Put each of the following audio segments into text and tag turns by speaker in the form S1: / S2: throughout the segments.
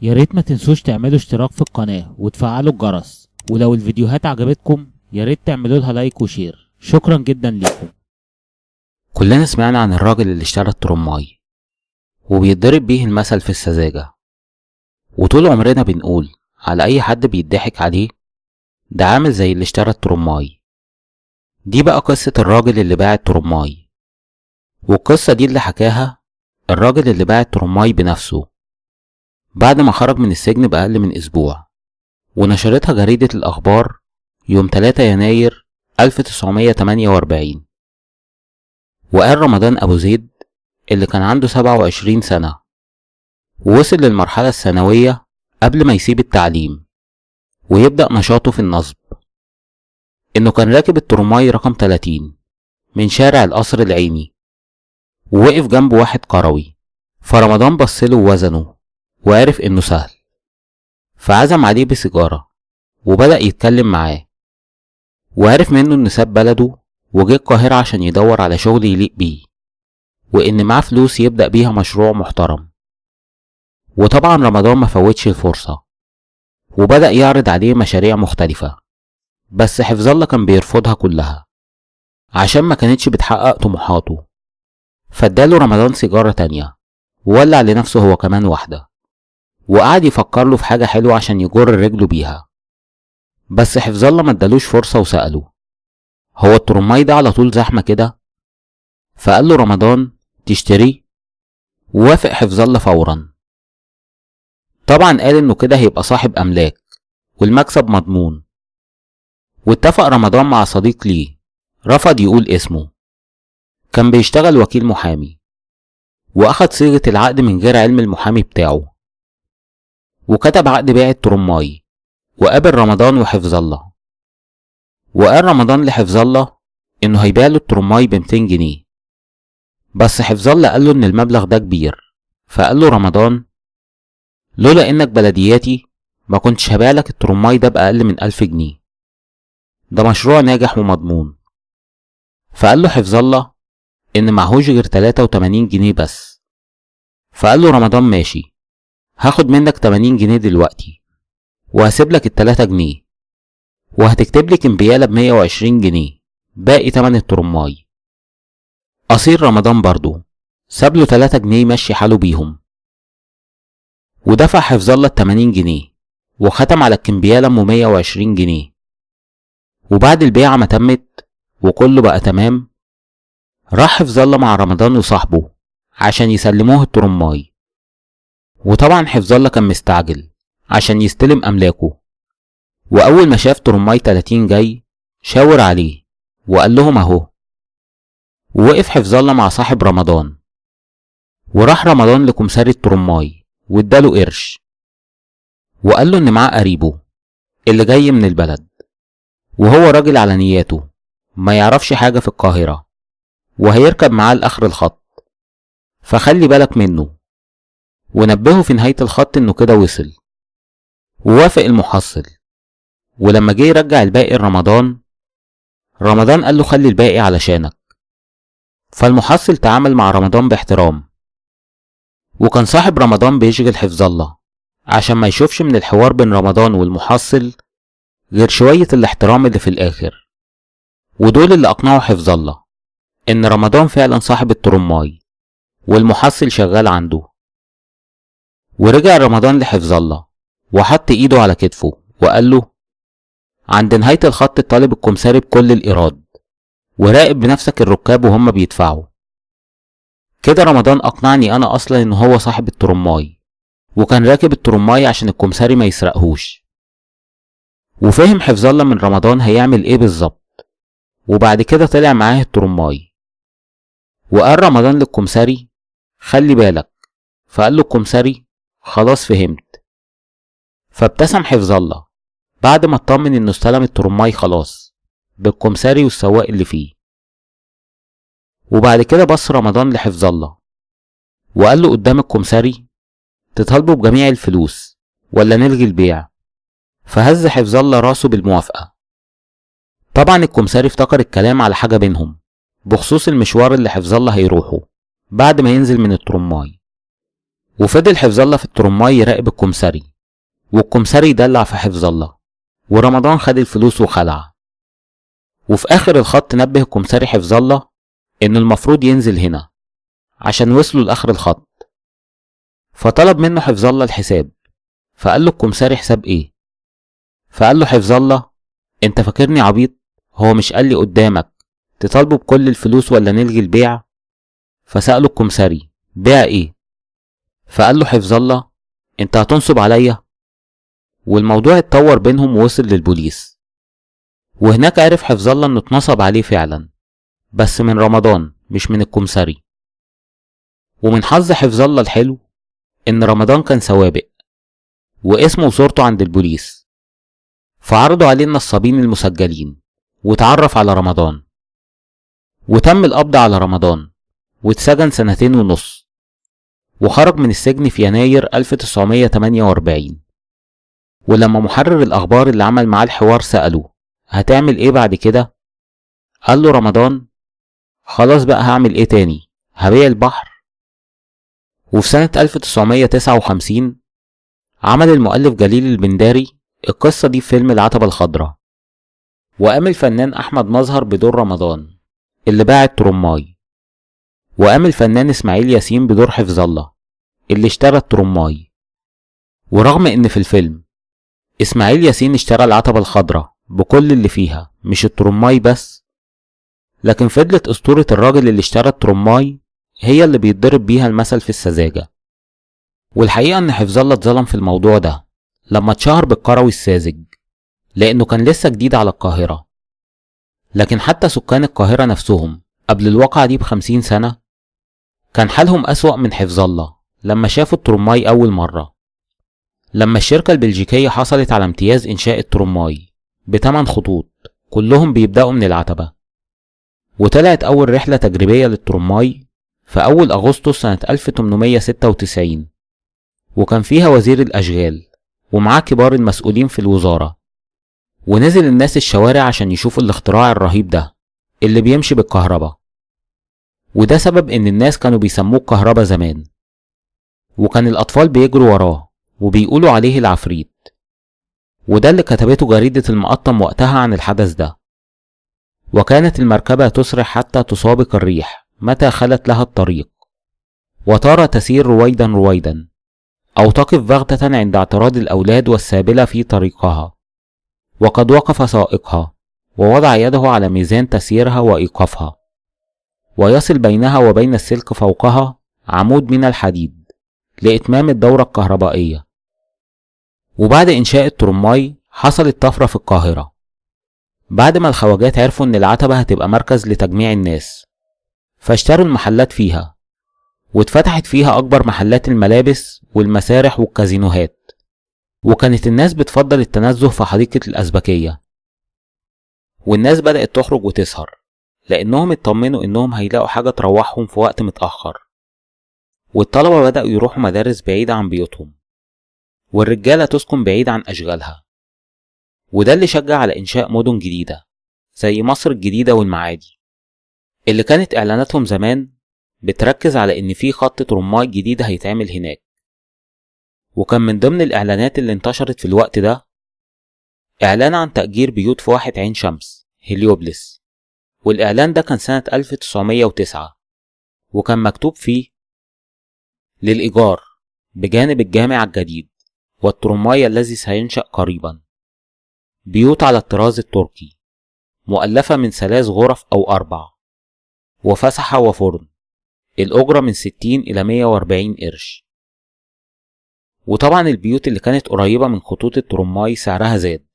S1: يا ريت ما تنسوش تعملوا اشتراك في القناة وتفعلوا الجرس، ولو الفيديوهات عجبتكم يا ريت تعملوا لها لايك وشير. شكرا جدا ليكم.
S2: كلنا سمعنا عن الراجل اللي اشترى الترماي وبيتضرب بيه المثل في السذاجة، وطول عمرنا بنقول على اي حد بيضحك عليه ده عامل زي اللي اشترى الترماي. دي بقى قصة الراجل اللي باع الترماي، والقصة دي اللي حكاها الراجل اللي باع الترماي بنفسه بعد ما خرج من السجن بأقل من أسبوع، ونشرتها جريدة الأخبار يوم 3 يناير 1948. وقال رمضان أبو زيد اللي كان عنده 27 سنة ووصل للمرحلة الثانوية قبل ما يسيب التعليم ويبدأ نشاطه في النصب، إنه كان راكب الترماي رقم 30 من شارع القصر العيني، ووقف جنبه واحد قروي، فرمضان بصله ووزنه وعرف إنه سهل، فعزم عليه بسيجارة وبدأ يتكلم معاه، وعرف منه إن ساب بلده وجه القاهرة عشان يدور على شغل يليق بيه، وإن معاه فلوس يبدأ بيها مشروع محترم. وطبعا رمضان ما فوتش الفرصة وبدأ يعرض عليه مشاريع مختلفة، بس حفظ الله كان بيرفضها كلها عشان ما كانتش بتحقق طموحاته، فاداله رمضان سيجارة تانية وولع لنفسه هو كمان واحدة، وقعد يفكر له في حاجة حلوة عشان يجر رجله بيها. بس حفظ الله ما ادالوش فرصة وسأله هو الترماي ده على طول زحمة كده؟ فقال له رمضان تشتري؟ ووافق حفظ الله فورا. طبعا قال انه كده هيبقى صاحب املاك والمكسب مضمون، واتفق رمضان مع صديق ليه رفض يقول اسمه، كان بيشتغل وكيل محامي، واخد صيغة العقد من غير علم المحامي بتاعه، وكتب عقد بيع الترماي وقابل رمضان وحفظ الله. وقال رمضان لحفظ الله انه هيبيع له الترماي ب200 جنيه، بس حفظ الله قال له ان المبلغ ده كبير، فقال له رمضان لولا انك بلدياتي ما كنتش هبيع لك الترماي ده بأقل من 1000 جنيه، ده مشروع ناجح ومضمون. فقال له حفظ الله ان معهوش غير 83 جنيه بس، فقال له رمضان ماشي، هاخد منك 80 جنيه دلوقتي وهسيب لك ال3 جنيه، وهتكتب لي كمبيالة ب120 جنيه باقي تمن الترماي. أصيل رمضان برضو ساب له 3 جنيه يمشي حاله بيهم، ودفع حفظ الله ال80 جنيه وختم على الكمبيالة ام 120 جنيه. وبعد البيعة ما تمت وكله بقى تمام، راح حفظ الله مع رمضان وصاحبه عشان يسلموه الترماي، وطبعا حفظ الله كان مستعجل عشان يستلم أملاكه، وأول ما شاف ترماي 30 جاي شاور عليه وقال لهم أهو. ووقف حفظ الله مع صاحب رمضان، وراح رمضان لكمساري الترماي واداله قرش، وقال له إن معاه قريبه اللي جاي من البلد، وهو راجل على نياته ما يعرفش حاجة في القاهرة، وهيركب معاه لآخر الخط، فخلي بالك منه. ونبهه في نهاية الخط إنه كده وصل، ووافق المحصل. ولما جه يرجع الباقي لرمضان، رمضان قال له خلي الباقي علشانك. فالمحصل تعامل مع رمضان باحترام، وكان صاحب رمضان بيشغل حفظ الله عشان ما يشوفش من الحوار بين رمضان والمحصل غير شوية الاحترام اللي في الآخر، ودول اللي أقنعوا حفظ الله إن رمضان فعلا صاحب الترماي والمحصل شغال عنده. ورجع رمضان لحفظ الله وحط إيده على كتفه وقال له عند نهاية الخط طالب الكمساري بكل الإيراد، وراقب بنفسك الركاب وهم بيدفعوا. كده رمضان أقنعني أنا أصلا إن هو صاحب الترماي، وكان راكب الترماي عشان الكمساري ما يسرقهوش. وفهم حفظ الله من رمضان هيعمل إيه بالظبط، وبعد كده طلع معاه الترماي. وقال رمضان للكمساري خلي بالك، فقال له الكمساري خلاص فهمت. فابتسم حفظ الله بعد ما اطمن انه استلم الترماي خلاص بالكمساري والسواق اللي فيه. وبعد كده بص رمضان لحفظ الله وقال له قدام الكمساري تطالبه بجميع الفلوس ولا نلغي البيع؟ فهز حفظ الله راسه بالموافقة. طبعا الكمساري افتكر الكلام على حاجة بينهم بخصوص المشوار اللي حفظ الله هيروحه بعد ما ينزل من الترماي، وفضل حفظ الله في الترماي يراقب الكمساري، والكمساري يدلع في حفظ الله، ورمضان خد الفلوس وخلع. وفي آخر الخط نبه الكمساري حفظ الله إن المفروض ينزل هنا عشان وصلوا لآخر الخط، فطلب منه حفظ الله الحساب. فقال له الكمساري حساب إيه؟ فقال له حفظ الله أنت فاكرني عبيط؟ هو مش قال لي قدامك تطالبه بكل الفلوس ولا نلغي البيع؟ فسأله الكمساري بيع إيه؟ فقال له حفظ الله أنت هتنصب عليا؟ والموضوع اتطور بينهم ووصل للبوليس، وهناك عرف حفظ الله انه اتنصب عليه فعلا، بس من رمضان مش من الكمساري. ومن حظ حفظ الله الحلو ان رمضان كان سوابق واسمه وصورته عند البوليس، فعرضوا عليه النصابين المسجلين واتعرف على رمضان، وتم القبض على رمضان واتسجن 2.5 سنة، وخرج من السجن في يناير 1948. ولما محرر الأخبار اللي عمل معاه الحوار سأله هتعمل ايه بعد كده؟ قال له رمضان خلاص بقى هعمل ايه تاني؟ هبيع البحر. وفي سنة 1959 عمل المؤلف جليل البنداري القصة دي في فيلم العتبة الخضراء، وقام الفنان أحمد مظهر بدور رمضان اللي باع الترماي، وقام الفنان إسماعيل ياسين بدور حفظ الله اللي اشترى الترماي. ورغم ان في الفيلم إسماعيل ياسين اشترى العتبة الخضراء بكل اللي فيها مش الترماي بس، لكن فضلت أسطورة الراجل اللي اشترى الترماي هي اللي بيتضرب بيها المثل في السذاجة. والحقيقة ان حفظ الله اتظلم في الموضوع ده لما اتشهر بالكروي الساذج، لانه كان لسه جديد على القاهرة. لكن حتى سكان القاهرة نفسهم قبل الواقعة دي ب50 سنة كان حالهم أسوأ من حفظ الله لما شافوا الترماي أول مرة، لما الشركة البلجيكية حصلت على امتياز إنشاء الترماي ب8 خطوط كلهم بيبدأوا من العتبة. وطلعت أول رحلة تجريبية للترماي في أول أغسطس سنة 1896، وكان فيها وزير الأشغال ومعاه كبار المسؤولين في الوزارة، ونزل الناس الشوارع عشان يشوفوا الاختراع الرهيب ده اللي بيمشي بالكهرباء. وده سبب إن الناس كانوا بيسموه الكهرباء زمان، وكان الأطفال بيجروا وراه وبيقولوا عليه العفريت. وده اللي كتبته جريدة المقطم وقتها عن الحدث ده. وكانت المركبة تسرح حتى تسابق الريح متى خلت لها الطريق، وترى تسير رويدا رويدا، أو تقف بغتة عند اعتراض الأولاد والسابلة في طريقها، وقد وقف سائقها ووضع يده على ميزان تسييرها وإيقافها، ويصل بينها وبين السلك فوقها عمود من الحديد لإتمام الدورة الكهربائية. وبعد إنشاء الترماي حصلت طفرة في القاهرة بعد ما الخواجات عرفوا إن العتبة هتبقى مركز لتجميع الناس، فاشتروا المحلات فيها، واتفتحت فيها أكبر محلات الملابس والمسارح والكازينوهات، وكانت الناس بتفضل التنزه في حديقة الأزبكية. والناس بدأت تخرج وتسهر لأنهم اطمنوا إنهم هيلاقوا حاجة تروحهم في وقت متأخر. والطلبة بدأوا يروحوا مدارس بعيدة عن بيوتهم، والرجالة تسكن بعيد عن أشغالها. وده اللي شجع على إنشاء مدن جديدة زي مصر الجديدة والمعادي، اللي كانت إعلاناتهم زمان بتركز على إن في خط ترماي جديد هيتعمل هناك. وكان من ضمن الإعلانات اللي انتشرت في الوقت ده إعلان عن تأجير بيوت في واحة عين شمس هليوبلس، والإعلان ده كان سنة 1909، وكان مكتوب فيه للإيجار بجانب الجامع الجديد والترماي الذي سينشأ قريبا، بيوت على الطراز التركي مؤلفة من 3 غرف أو 4، وفسحة وفرن، الأجرة من 60 إلى 140 قرش. وطبعا البيوت اللي كانت قريبة من خطوط الترماي سعرها زاد.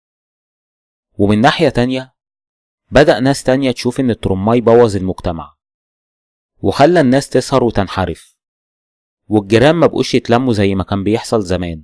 S2: ومن ناحية تانية بدأ ناس تانية تشوف إن الترماي بوظ المجتمع وخلى الناس تسهر وتنحرف، والجيران مبقوش يتلموا زي ما كان بيحصل زمان،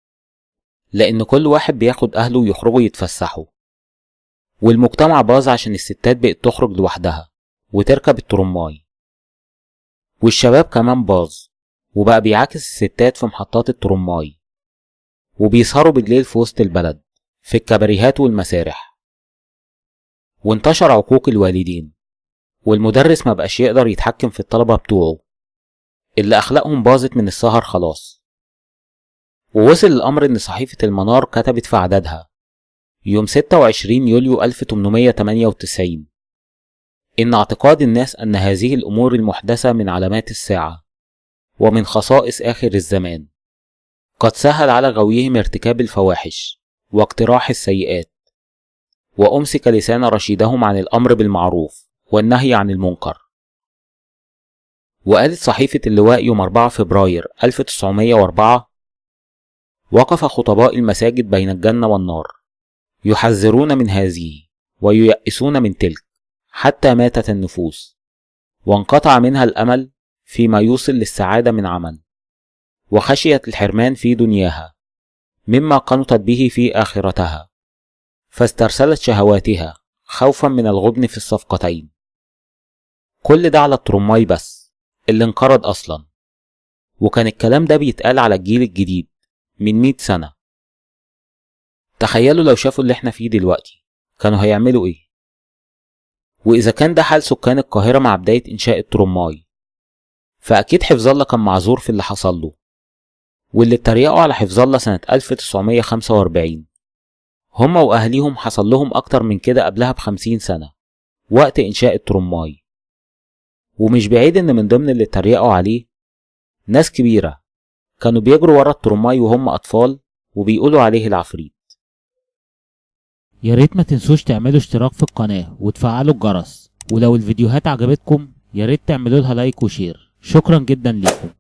S2: لأن كل واحد بياخد أهله ويخرجوا يتفسحوا. والمجتمع باظ عشان الستات بقت تخرج لوحدها وتركب الترماي، والشباب كمان باظ وبقى بيعاكس الستات في محطات الترماي، وبيسهروا بالليل في وسط البلد في الكباريهات والمسارح. وانتشر عقوق الوالدين، والمدرس ما بقاش يقدر يتحكم في الطلبة بتوعه اللي أخلاقهم باظت من السهر خلاص. ووصل الأمر إن صحيفة المنار كتبت في عددها يوم 26 يوليو 1898 إن اعتقاد الناس أن هذه الأمور المحدثة من علامات الساعة ومن خصائص آخر الزمان قد سهل على غويهم ارتكاب الفواحش واقتراح السيئات، وأمسك لسان رشيدهم عن الأمر بالمعروف والنهي عن المنكر. وقالت صحيفة اللواء يوم 4 فبراير 1904: وقف خطباء المساجد بين الجنة والنار يحذرون من هذه وييأسون من تلك حتى ماتت النفوس وانقطع منها الأمل فيما يوصل للسعادة من عمل، وخشيت الحرمان في دنياها مما قنطت به في آخرتها، فاسترسلت شهواتها خوفا من الغبن في الصفقتين. كل ده على الترماي بس اللي انقرض أصلا، وكان الكلام ده بيتقال على الجيل الجديد من 100 سنة. تخيلوا لو شافوا اللي احنا فيه دلوقتي كانوا هيعملوا ايه؟ وإذا كان ده حال سكان القاهرة مع بداية إنشاء الترماي، فأكيد حفظ الله كان معذور في اللي حصل له. واللي اتريقوا على حفظ الله سنة 1945 هما وأهليهم حصل لهم أكتر من كده قبلها ب50 سنة وقت إنشاء الترماي. ومش بعيد إن من ضمن اللي اتريقوا عليه ناس كبيرة كانوا بيجروا ورا الترماي وهم أطفال وبيقولوا عليه العفريت.
S1: يا ريت ما تنسوش تعملوا اشتراك في القناة وتفعلوا الجرس، ولو الفيديوهات عجبتكم يا ريت تعملوا لها لايك وشير. شكرا جدا ليكم.